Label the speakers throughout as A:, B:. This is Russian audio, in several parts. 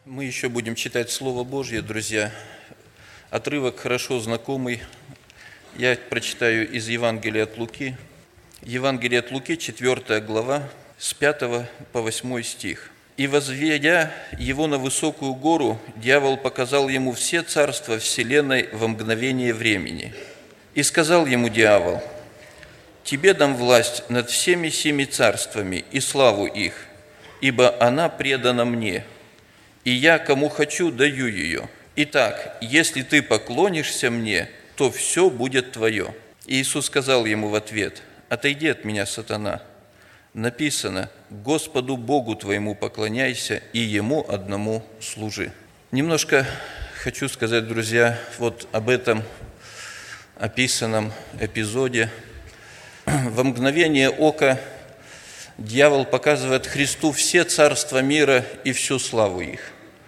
A: Мы еще будем читать Слово Божье, друзья. Отрывок хорошо знакомый. Я прочитаю из Евангелия от Луки. Евангелие от Луки, 4 глава, с 5 по 8 стих. «И, возведя его на высокую гору, дьявол показал ему все царства вселенной во мгновение времени. И сказал ему дьявол: „Тебе дам власть над всеми семи царствами и славу их, ибо она предана мне, и я, кому хочу, даю ее. Итак, если ты поклонишься мне, то все будет твое“. И Иисус сказал ему в ответ: „Отойди от меня, сатана. Написано: Господу Богу твоему поклоняйся и Ему одному служи“». Немножко хочу сказать, друзья, вот об этом описанном эпизоде. Во мгновение ока дьявол показывает Христу все царства мира и всю славу их.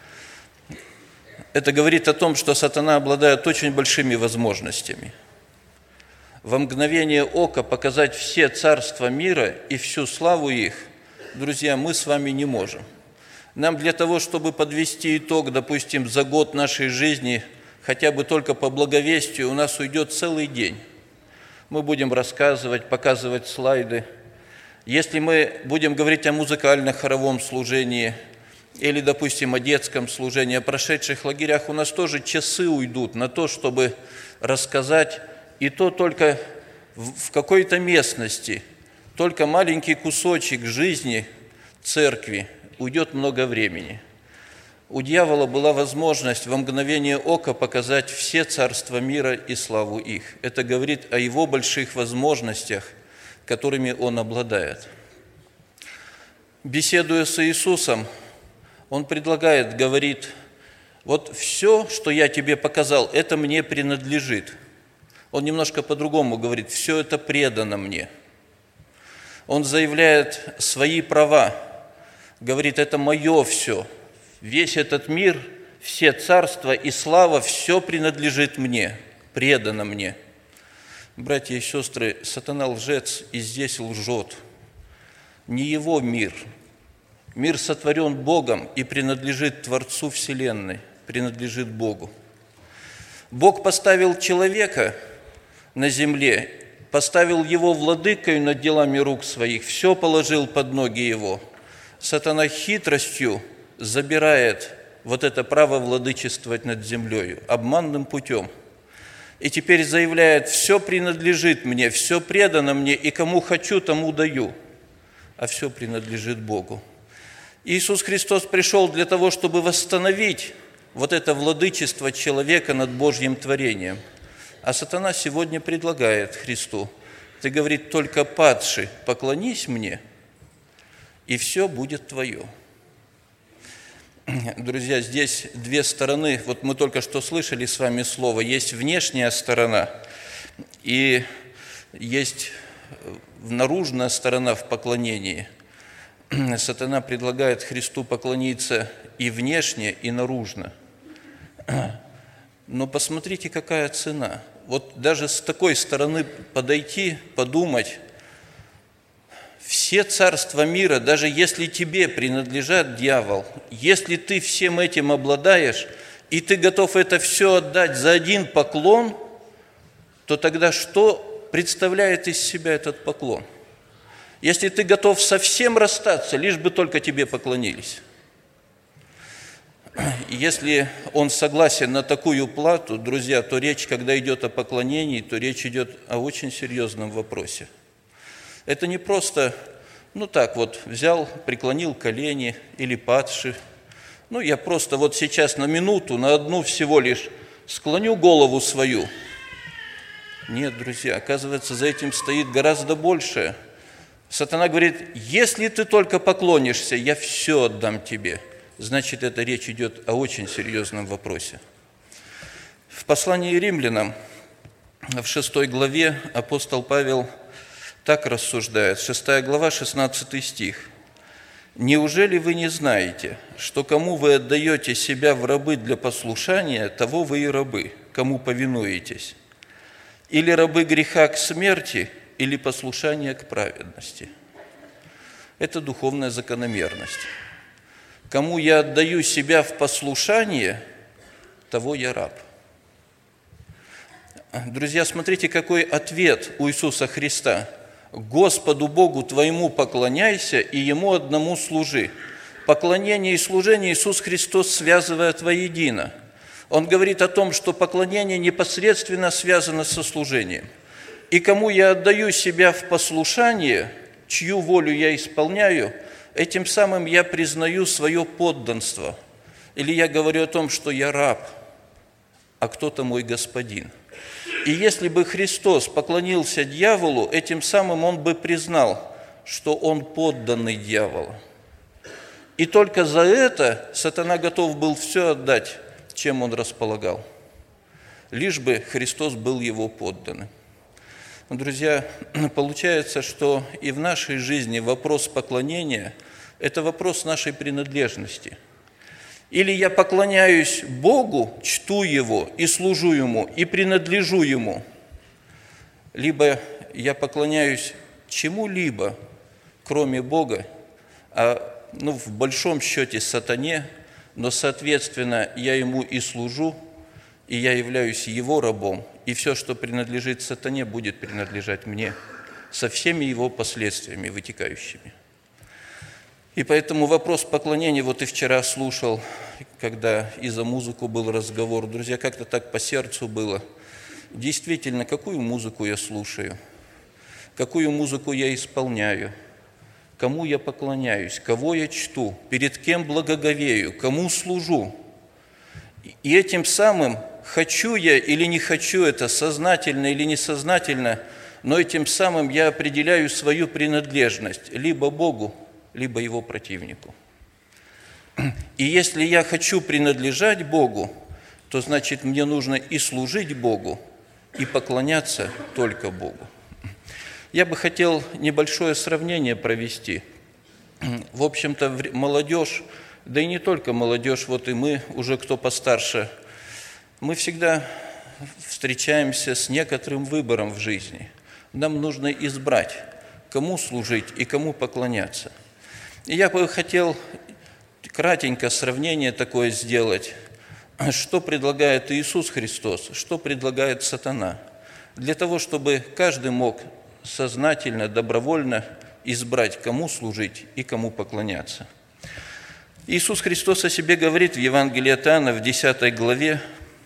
A: Это говорит о том, что сатана обладает очень большими возможностями. Во мгновение ока показать все царства мира и всю славу их, друзья, мы с вами не можем. Нам для того, чтобы подвести итог, допустим, за год нашей жизни, хотя бы только по благовестию, у нас уйдет целый день. Мы будем рассказывать, показывать слайды. Если мы будем говорить о музыкально-хоровом служении или, допустим, о детском служении, о прошедших лагерях, у нас тоже часы уйдут на то, чтобы рассказать, и то только в какой-то местности, только маленький кусочек жизни церкви, уйдет много времени. У дьявола была возможность во мгновение ока показать все царства мира и славу их. Это говорит о его больших возможностях, которыми он обладает. Беседуя с Иисусом, он предлагает, говорит: вот все, что я тебе показал, это мне принадлежит. Он немножко по-другому говорит: все это предано мне. Он заявляет свои права, говорит: это мое все. Весь этот мир, все царства и слава, все принадлежит мне, предано мне. Братья и сестры, сатана лжец и здесь лжет. Не его мир. Мир сотворен Богом и принадлежит Творцу Вселенной, принадлежит Богу. Бог поставил человека на земле, поставил его владыкой над делами рук своих, все положил под ноги его. Сатана хитростью забирает вот это право владычествовать над землей обманным путем. И теперь заявляет: все принадлежит мне, все предано мне, и кому хочу, тому даю. А все принадлежит Богу. Иисус Христос пришел для того, чтобы восстановить вот это владычество человека над Божьим творением. А сатана сегодня предлагает Христу: ты, говорит, только падший, поклонись мне, и все будет твое. Друзья, здесь две стороны. Вот мы только что слышали с вами слово. Есть внешняя сторона и есть наружная сторона в поклонении. Сатана предлагает Христу поклониться и внешне, и наружно. Но посмотрите, какая цена. Вот даже с такой стороны подойти, подумать: все царства мира, даже если тебе принадлежат, дьявол, если ты всем этим обладаешь, и ты готов это все отдать за один поклон, то тогда что представляет из себя этот поклон? Если ты готов совсем расстаться, лишь бы только тебе поклонились. Если он согласен на такую плату, друзья, то речь, когда идет о поклонении, то речь идет о очень серьезном вопросе. Это не просто, так вот, взял, преклонил колени или падший. Я просто вот сейчас на минуту, на одну всего лишь склоню голову свою. Нет, друзья, оказывается, за этим стоит гораздо большее. Сатана говорит: если ты только поклонишься, я все отдам тебе. Значит, эта речь идет о очень серьезном вопросе. В послании римлянам, в 6 главе, апостол Павел так рассуждает, 6 глава, 16 стих. «Неужели вы не знаете, что кому вы отдаете себя в рабы для послушания, того вы и рабы, кому повинуетесь? Или рабы греха к смерти, или послушания к праведности?» Это духовная закономерность. Кому я отдаю себя в послушание, того я раб». Друзья, смотрите, какой ответ у Иисуса Христа. «Господу Богу твоему поклоняйся и Ему одному служи». Поклонение и служение Иисус Христос связывает воедино. Он говорит о том, что поклонение непосредственно связано со служением. «И кому я отдаю себя в послушание, чью волю я исполняю, этим самым я признаю свое подданство». Или я говорю о том, что я раб, а кто-то мой господин. И если бы Христос поклонился дьяволу, этим самым он бы признал, что он подданный дьявола. И только за это сатана готов был все отдать, чем он располагал, лишь бы Христос был его подданным. Друзья, получается, что и в нашей жизни вопрос поклонения – это вопрос нашей принадлежности. Или я поклоняюсь Богу, чту Его и служу Ему, и принадлежу Ему, либо я поклоняюсь чему-либо, кроме Бога, в большом счете сатане, но, соответственно, я Ему и служу, и я являюсь Его рабом, и все, что принадлежит сатане, будет принадлежать мне, со всеми его последствиями вытекающими. И поэтому вопрос поклонения, вот и вчера слушал, когда и за музыку был разговор, друзья, как-то так по сердцу было. Действительно, какую музыку я слушаю, какую музыку я исполняю, кому я поклоняюсь, кого я чту, перед кем благоговею, кому служу. И этим самым, хочу я или не хочу это, сознательно или несознательно, но этим самым я определяю свою принадлежность либо Богу, либо его противнику. И если я хочу принадлежать Богу, то значит мне нужно и служить Богу, и поклоняться только Богу. Я бы хотел небольшое сравнение провести. В общем-то, молодежь, да и не только молодежь, вот и мы, уже кто постарше, мы всегда встречаемся с некоторым выбором в жизни. Нам нужно избрать, кому служить и кому поклоняться. И я бы хотел кратенько сравнение такое сделать, что предлагает Иисус Христос, что предлагает сатана, для того, чтобы каждый мог сознательно, добровольно избрать, кому служить и кому поклоняться. Иисус Христос о себе говорит в Евангелии от Иоанна в 10 главе,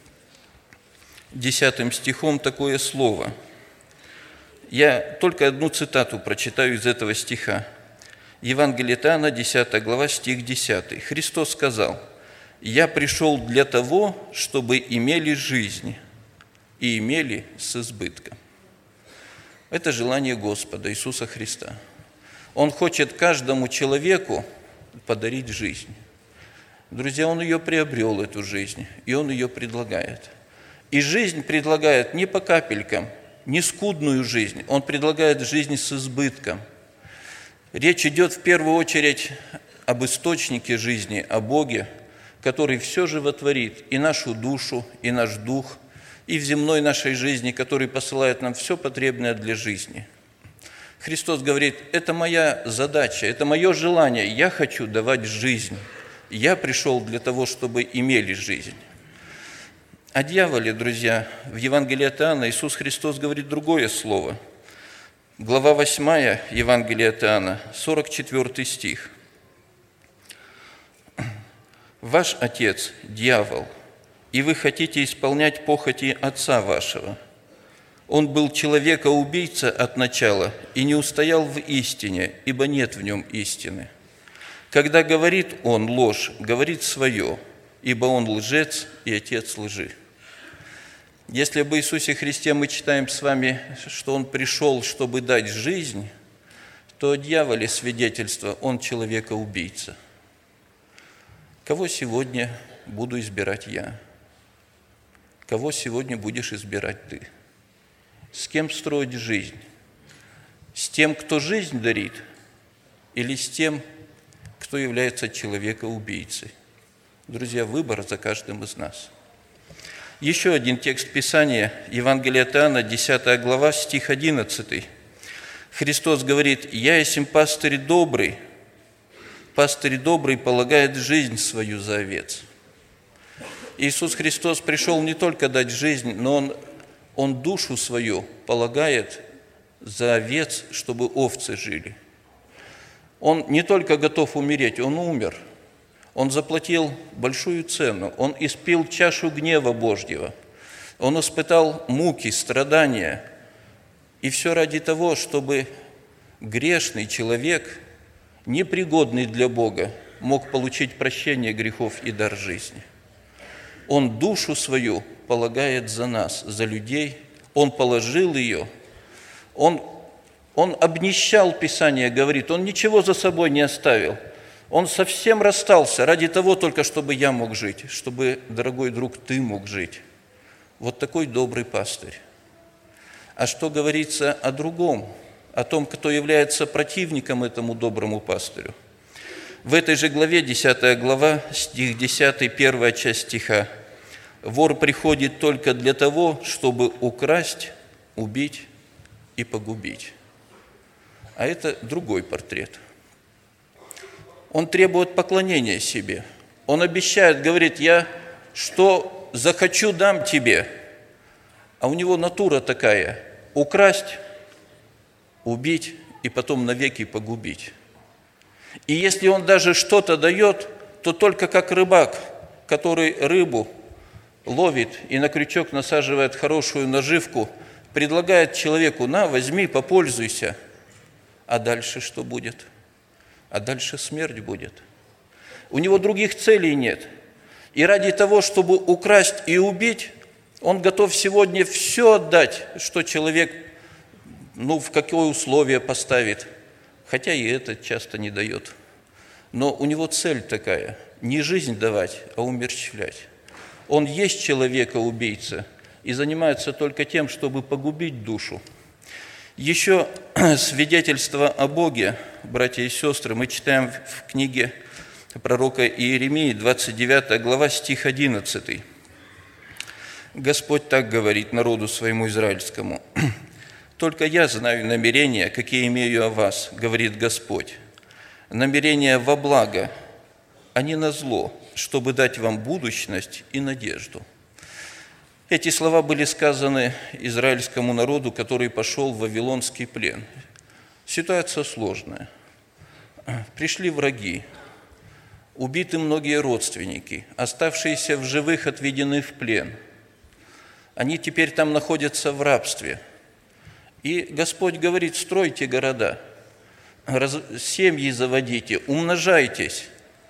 A: 10 стихом такое слово. Я только одну цитату прочитаю из этого стиха. Евангелие от Иоанна, 10 глава, стих 10. Христос сказал: «Я пришел для того, чтобы имели жизнь, и имели с избытком». Это желание Господа Иисуса Христа. Он хочет каждому человеку подарить жизнь. Друзья, Он ее приобрел, эту жизнь, и Он ее предлагает. И жизнь предлагает не по капелькам, не скудную жизнь, Он предлагает жизнь с избытком. Речь идет в первую очередь об источнике жизни, о Боге, который все животворит, и нашу душу, и наш дух, и в земной нашей жизни, который посылает нам все потребное для жизни. Христос говорит: это моя задача, это мое желание, я хочу давать жизнь. Я пришел для того, чтобы имели жизнь. О дьяволе, друзья, в Евангелии от Иоанна Иисус Христос говорит другое слово. Глава 8 Евангелия от Иоанна, 44 стих. «Ваш отец – дьявол, и вы хотите исполнять похоти отца вашего. Он был человека-убийца от начала и не устоял в истине, ибо нет в нем истины. Когда говорит он ложь, говорит свое, ибо он лжец и отец лжи». Если об Иисусе Христе мы читаем с вами, что Он пришел, чтобы дать жизнь, то о дьяволе свидетельство: он человека-убийца. Кого сегодня буду избирать я? Кого сегодня будешь избирать ты? С кем строить жизнь? С тем, кто жизнь дарит, или с тем, кто является человека-убийцей? Друзья, выбор за каждым из нас. Еще один текст Писания, Евангелие от Иоанна, 10 глава, стих 11. Христос говорит: «Я есмь пастырь добрый, пастырь добрый полагает жизнь свою за овец. Иисус Христос пришел не только дать жизнь, но Он душу свою полагает за овец, чтобы овцы жили. Он не только готов умереть, Он умер. Он заплатил большую цену. Он испил чашу гнева Божьего. Он испытал муки, страдания. И все ради того, чтобы грешный человек, непригодный для Бога, мог получить прощение грехов и дар жизни. Он душу свою полагает за нас, за людей. Он положил ее. Он обнищал, Писание говорит, Он ничего за собой не оставил. Он совсем расстался ради того только, чтобы я мог жить, чтобы, дорогой друг, ты мог жить. Вот такой добрый пастырь. А что говорится о другом, о том, кто является противником этому доброму пастырю? В этой же главе, 10 глава, стих 10, первая часть стиха. «Вор приходит только для того, чтобы украсть, убить и погубить». А это другой портрет. Он требует поклонения себе. Он обещает, говорит, я что захочу, дам тебе. А у него натура такая – украсть, убить и потом навеки погубить. И если он даже что-то дает, то только как рыбак, который рыбу ловит и на крючок насаживает хорошую наживку, предлагает человеку: на, возьми, попользуйся. А дальше что будет? А дальше смерть будет. У него других целей нет. И ради того, чтобы украсть и убить, он готов сегодня все отдать, что человек, в какое условие поставит. Хотя и это часто не дает. Но у него цель такая – не жизнь давать, а умерщвлять. Он есть человека-убийца и занимается только тем, чтобы погубить душу. Еще свидетельство о Боге, братья и сестры, мы читаем в книге пророка Иеремии, 29 глава, стих 11. Господь так говорит народу своему израильскому: «Только я знаю намерения, какие имею о вас, говорит Господь, намерения во благо, а не на зло, чтобы дать вам будущность и надежду». Эти слова были сказаны израильскому народу, который пошел в вавилонский плен. Ситуация сложная. Пришли враги, убиты многие родственники, оставшиеся в живых отведены в плен. Они теперь там находятся в рабстве. И Господь говорит: стройте города, семьи заводите, умножайтесь.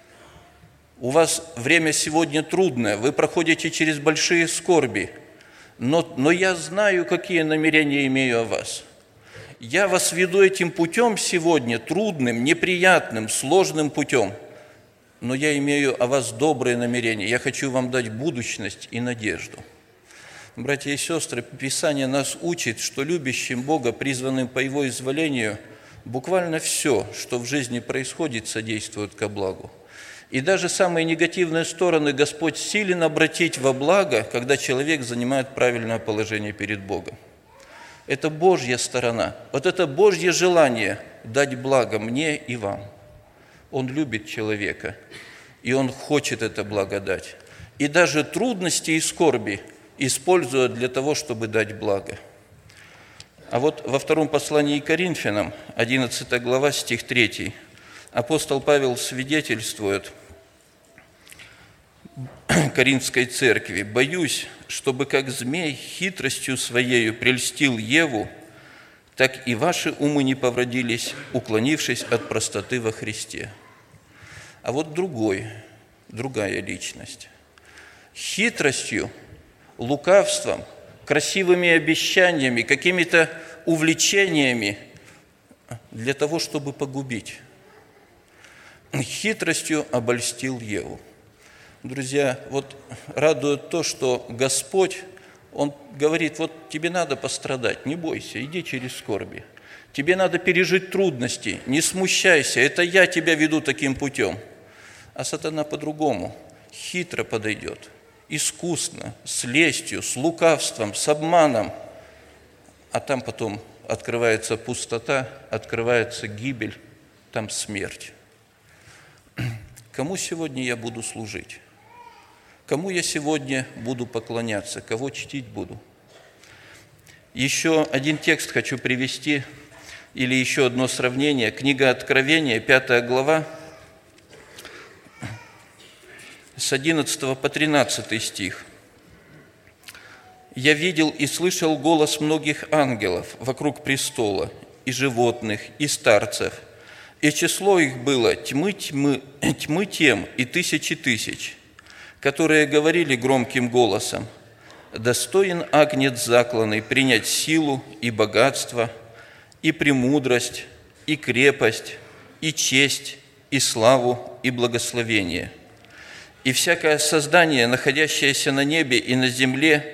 A: У вас время сегодня трудное, вы проходите через большие скорби, но я знаю, какие намерения имею о вас. Я вас веду этим путем сегодня, трудным, неприятным, сложным путем, но я имею о вас добрые намерения, я хочу вам дать будущность и надежду. Братья и сестры, Писание нас учит, что любящим Бога, призванным по Его изволению, буквально все, что в жизни происходит, содействует ко благу. И даже самые негативные стороны Господь силен обратить во благо, когда человек занимает правильное положение перед Богом. Это Божья сторона. Вот это Божье желание дать благо мне и вам. Он любит человека, и Он хочет это благо дать. И даже трудности и скорби использует для того, чтобы дать благо. А вот во втором послании к Коринфянам, 11 глава, стих 3, апостол Павел свидетельствует Коринфской церкви: «Боюсь, чтобы как змей хитростью своею прельстил Еву, так и ваши умы не повредились, уклонившись от простоты во Христе». А вот другая личность. Хитростью, лукавством, красивыми обещаниями, какими-то увлечениями для того, чтобы погубить. Хитростью обольстил Еву. Друзья, вот радует то, что Господь, Он говорит: вот тебе надо пострадать, не бойся, иди через скорби. Тебе надо пережить трудности, не смущайся, это я тебя веду таким путем. А сатана по-другому, хитро подойдет, искусно, с лестью, с лукавством, с обманом. А там потом открывается пустота, открывается гибель, там смерть. кому сегодня я буду служить? Кому я сегодня буду поклоняться? Кого чтить буду? Еще один текст хочу привести, или еще одно сравнение. Книга Откровения, 5 глава, с 11 по 13 стих. «Я видел и слышал голос многих ангелов вокруг престола, и животных, и старцев, и число их было тьмы тем и тысячи тысяч, которые говорили громким голосом: достоин агнец закланный принять силу и богатство, и премудрость, и крепость, и честь, и славу, и благословение. И всякое создание, находящееся на небе и на земле,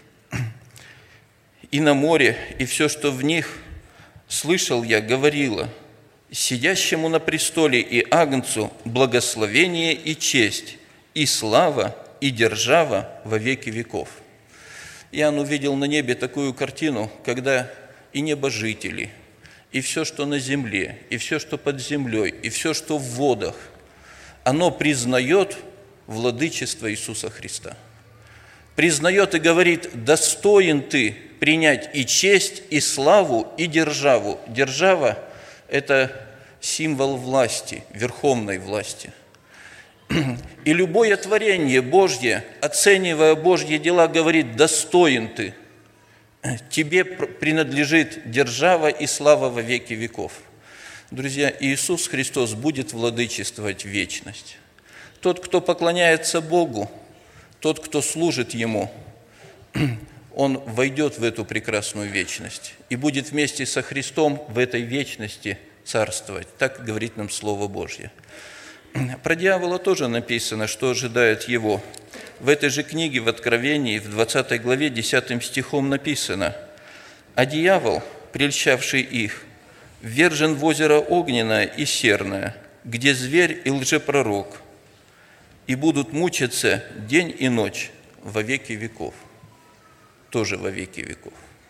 A: и на море, и все, что в них, слышал я, говорило: сидящему на престоле и агнцу благословение и честь, и слава, и держава во веки веков». Иоанн увидел на небе такую картину, когда и небожители, и все, что на земле, и все, что под землей, и все, что в водах, оно признает владычество Иисуса Христа. Признает и говорит: достоин ты принять и честь, и славу, и державу. Держава – это символ власти, верховной власти. И любое творение Божье, оценивая Божьи дела, говорит: достоин ты, тебе принадлежит держава и слава во веки веков. Друзья, Иисус Христос будет владычествовать в вечность. Тот, кто поклоняется Богу, тот, кто служит Ему, он войдет в эту прекрасную вечность и будет вместе со Христом в этой вечности царствовать. Так говорит нам Слово Божье. Про дьявола тоже написано, что ожидает его. В этой же книге, в Откровении, в 20 главе, 10 стихом написано: «А дьявол, прельщавший их, ввержен в озеро огненное и серное, где зверь и лжепророк, и будут мучиться день и ночь во веки веков». Тоже во веки веков.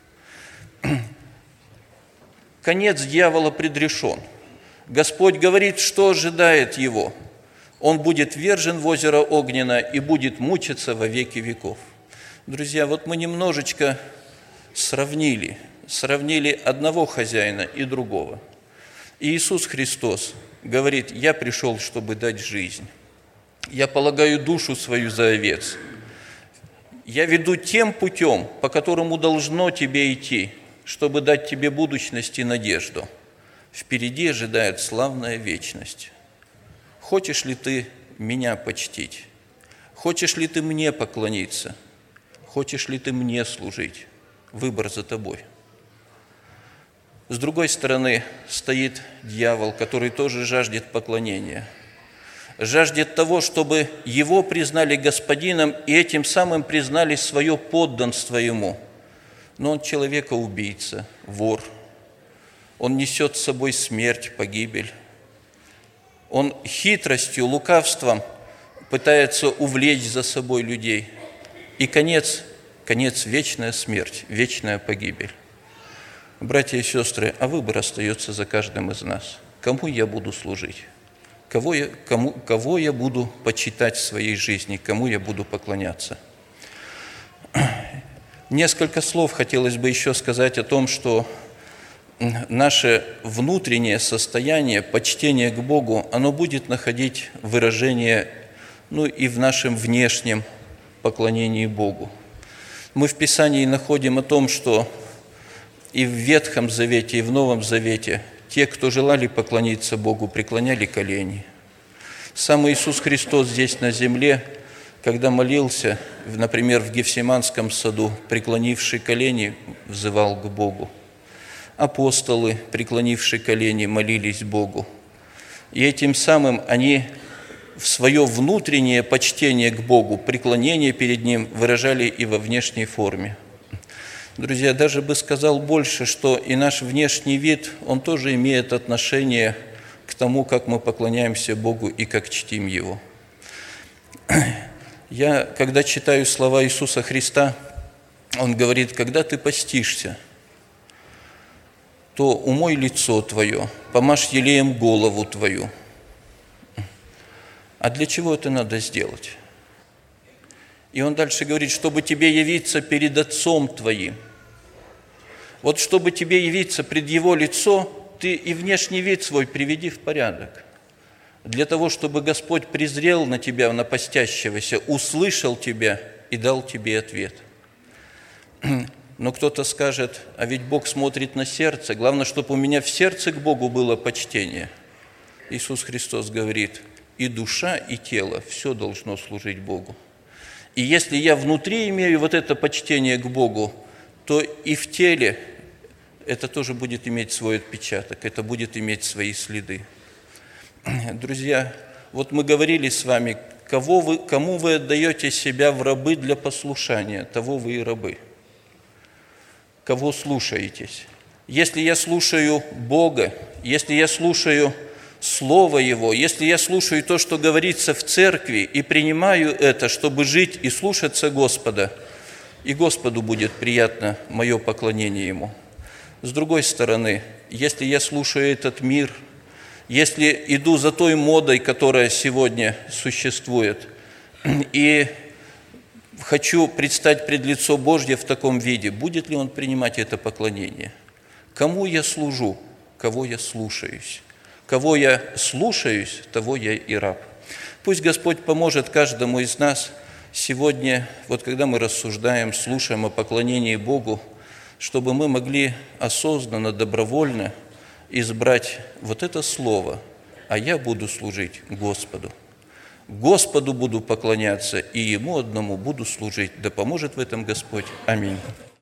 A: Конец дьявола предрешен. Господь говорит, что ожидает его. Он будет ввержен в озеро огненное и будет мучиться во веки веков. Друзья, вот мы немножечко сравнили одного хозяина и другого. И Иисус Христос говорит: «Я пришел, чтобы дать жизнь. Я полагаю душу свою за овец. Я веду тем путем, по которому должно тебе идти, чтобы дать тебе будущность и надежду. Впереди ожидает славная вечность. Хочешь ли ты меня почтить? Хочешь ли ты мне поклониться? Хочешь ли ты мне служить? Выбор за тобой». С другой стороны стоит дьявол, который тоже жаждет поклонения. Жаждет того, чтобы его признали господином и этим самым признали свое подданство ему. Но он человека-убийца, вор. Он несет с собой смерть, погибель. Он хитростью, лукавством пытается увлечь за собой людей. И конец – вечная смерть, вечная погибель. Братья и сестры, а выбор остается за каждым из нас. Кому я буду служить? Кого я буду почитать в своей жизни? Кому я буду поклоняться? Несколько слов хотелось бы еще сказать о том, что наше внутреннее состояние почтения к Богу, оно будет находить выражение, и в нашем внешнем поклонении Богу. Мы в Писании находим о том, что и в Ветхом Завете, и в Новом Завете те, кто желали поклониться Богу, преклоняли колени. Сам Иисус Христос здесь на земле, когда молился, например, в Гефсиманском саду, преклонивший колени, взывал к Богу. Апостолы, преклонившие колени, молились Богу. И этим самым они в свое внутреннее почтение к Богу, преклонение перед Ним выражали и во внешней форме. Друзья, даже бы сказал больше, что и наш внешний вид, он тоже имеет отношение к тому, как мы поклоняемся Богу и как чтим Его. Я, когда читаю слова Иисуса Христа, Он говорит: когда ты постишься, то умой лицо твое, помажь елеем голову твою. А для чего это надо сделать? И он дальше говорит, чтобы тебе явиться перед Отцом твоим. Вот чтобы тебе явиться пред Его лицо, ты и внешний вид свой приведи в порядок. Для того, чтобы Господь презрел на тебя, на постящегося, услышал тебя и дал тебе ответ. Но кто-то скажет, а ведь Бог смотрит на сердце. Главное, чтобы у меня в сердце к Богу было почтение. Иисус Христос говорит, и душа, и тело, все должно служить Богу. И если я внутри имею вот это почтение к Богу, то и в теле это тоже будет иметь свой отпечаток, это будет иметь свои следы. Друзья, вот мы говорили с вами, кому вы отдаете себя в рабы для послушания, того вы и рабы. Кого слушаетесь? Если я слушаю Бога, если я слушаю Слово Его, если я слушаю то, что говорится в церкви, и принимаю это, чтобы жить и слушаться Господа, и Господу будет приятно мое поклонение Ему. С другой стороны, если я слушаю этот мир, если иду за той модой, которая сегодня существует, и хочу предстать пред лицо Божье в таком виде, будет ли Он принимать это поклонение? Кому я служу, кого я слушаюсь? Кого я слушаюсь, того я и раб. Пусть Господь поможет каждому из нас сегодня, вот когда мы рассуждаем, слушаем о поклонении Богу, чтобы мы могли осознанно, добровольно избрать вот это слово, а я буду служить Господу. Господу буду поклоняться, и Ему одному буду служить. Да поможет в этом Господь. Аминь.